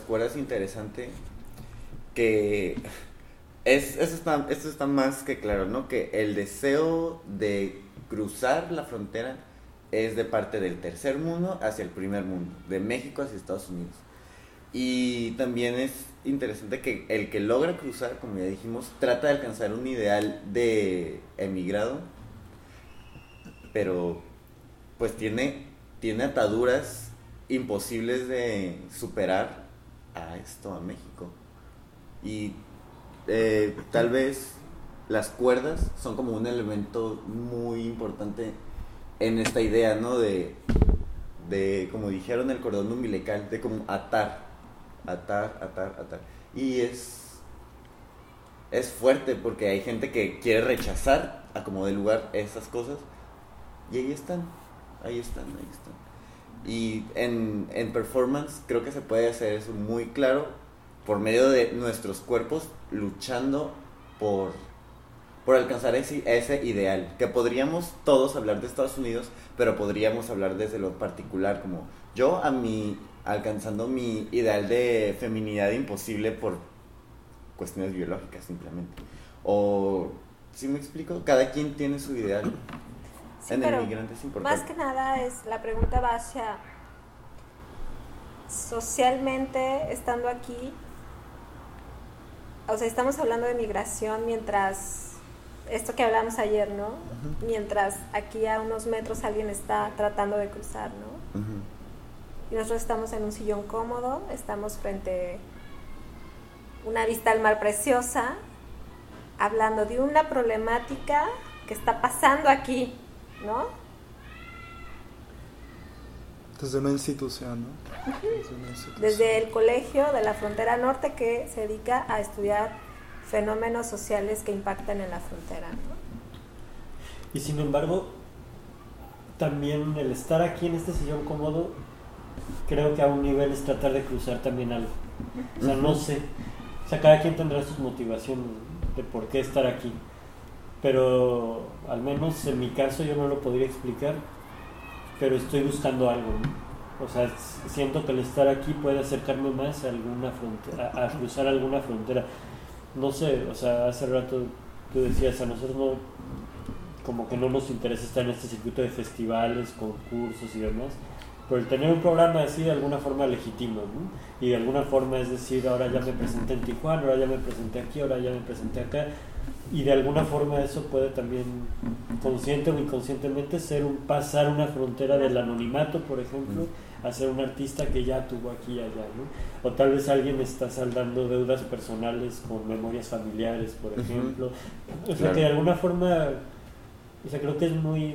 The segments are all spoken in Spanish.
cuerdas interesante, que esto está más que claro, ¿no? Que el deseo de cruzar la frontera es de parte del tercer mundo hacia el primer mundo, de México hacia Estados Unidos. Y también es interesante que el que logra cruzar, como ya dijimos, trata de alcanzar un ideal de emigrado, pero pues tiene ataduras imposibles de superar a esto, a México. Y tal vez las cuerdas son como un elemento muy importante en esta idea, ¿no? De como dijeron, el cordón umbilical, de como atar. Y es fuerte porque hay gente que quiere rechazar a como de lugar esas cosas. Y ahí están. Y en performance creo que se puede hacer eso muy claro por medio de nuestros cuerpos luchando por alcanzar ese ideal. Que podríamos todos hablar de Estados Unidos, pero podríamos hablar desde lo particular, como yo alcanzando mi ideal de feminidad imposible por cuestiones biológicas simplemente. O, ¿sí me explico? Cada quien tiene su ideal. Sí, en pero el migrante es importante. más que nada la pregunta va hacia socialmente estando aquí. O sea, estamos hablando de migración mientras, esto que hablamos ayer, ¿no? Uh-huh. Mientras aquí a unos metros alguien está tratando de cruzar, ¿no? Uh-huh. Y nosotros estamos en un sillón cómodo, estamos frente a una vista al mar preciosa, hablando de una problemática que está pasando aquí, ¿no? Desde una institución, ¿no? Uh-huh. Desde el colegio de la frontera norte que se dedica a estudiar fenómenos sociales que impactan en la frontera, ¿no? Y sin embargo, también el estar aquí en este sillón cómodo, creo que a un nivel es tratar de cruzar también algo. O sea, no sé. O sea, cada quien tendrá sus motivaciones de por qué estar aquí. Pero al menos en mi caso yo no lo podría explicar, pero estoy buscando algo, ¿no? O sea, siento que el estar aquí puede acercarme más a alguna frontera, a cruzar alguna frontera. No sé, o sea, hace rato tú decías, a nosotros no, como que no nos interesa estar en este circuito de festivales, concursos y demás, pero el tener un programa así de alguna forma legitima, ¿no? Y de alguna forma es decir, ahora ya me presenté en Tijuana, ahora ya me presenté aquí, ahora ya me presenté acá. Y de alguna forma eso puede también, consciente o inconscientemente, pasar una frontera del anonimato, por ejemplo, a ser un artista que ya tuvo aquí y allá, ¿no? O tal vez alguien está saldando deudas personales con memorias familiares, por ejemplo. O sea, que de alguna forma, o sea, creo que es muy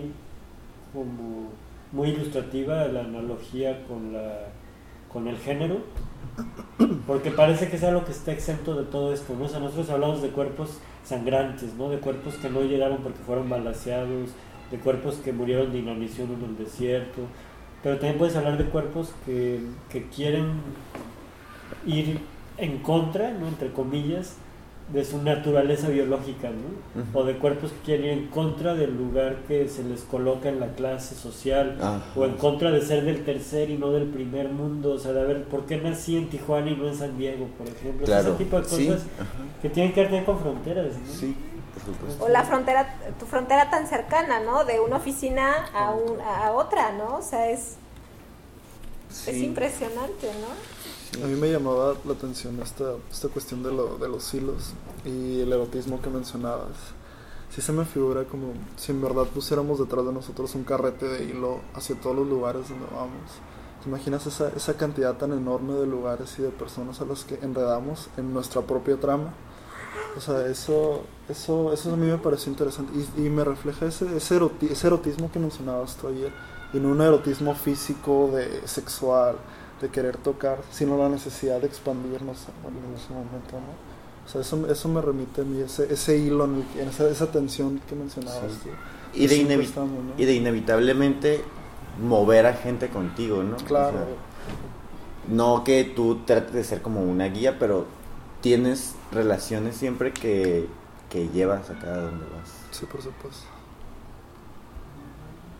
ilustrativa la analogía con el género, porque parece que es algo que está exento de todo esto, ¿no? O sea, nosotros hablamos de cuerpos sangrantes, ¿no? De cuerpos que no llegaron porque fueron balaceados, de cuerpos que murieron de inanición en el desierto, pero también puedes hablar de cuerpos que quieren ir en contra, ¿no? Entre comillas, de su naturaleza biológica, ¿no? Uh-huh. O de cuerpos que quieren ir en contra del lugar que se les coloca en la clase social, uh-huh. O en contra de ser del tercer y no del primer mundo, o sea, de ver por qué nací en Tijuana y no en San Diego, por ejemplo. Claro. Ese tipo de cosas, sí. Uh-huh. Que tienen que ver con fronteras, ¿no? Sí, por supuesto. O la frontera, tu frontera tan cercana, ¿no? De una oficina a otra, ¿no? O sea, es impresionante, ¿no? A mí me llamaba la atención esta cuestión de los hilos y el erotismo que mencionabas. Sí se me figura como si en verdad pusiéramos detrás de nosotros un carrete de hilo hacia todos los lugares donde vamos. ¿Te imaginas esa cantidad tan enorme de lugares y de personas a las que enredamos en nuestra propia trama? O sea, eso a mí me pareció interesante y me refleja ese erotismo que mencionabas tú ayer, y no un erotismo físico, sexual, de querer tocar, sino la necesidad de expandirnos en ese momento, ¿no? O sea, eso me remite a mí, ese hilo, esa tensión que mencionabas, sí. Y de inevitablemente mover a gente contigo, ¿no? Claro. O sea, no que tú trates de ser como una guía, pero tienes relaciones siempre que llevas a cada donde vas. Sí, por supuesto.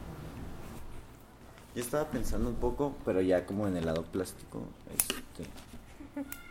Yo estaba pensando un poco, pero ya como en el lado plástico,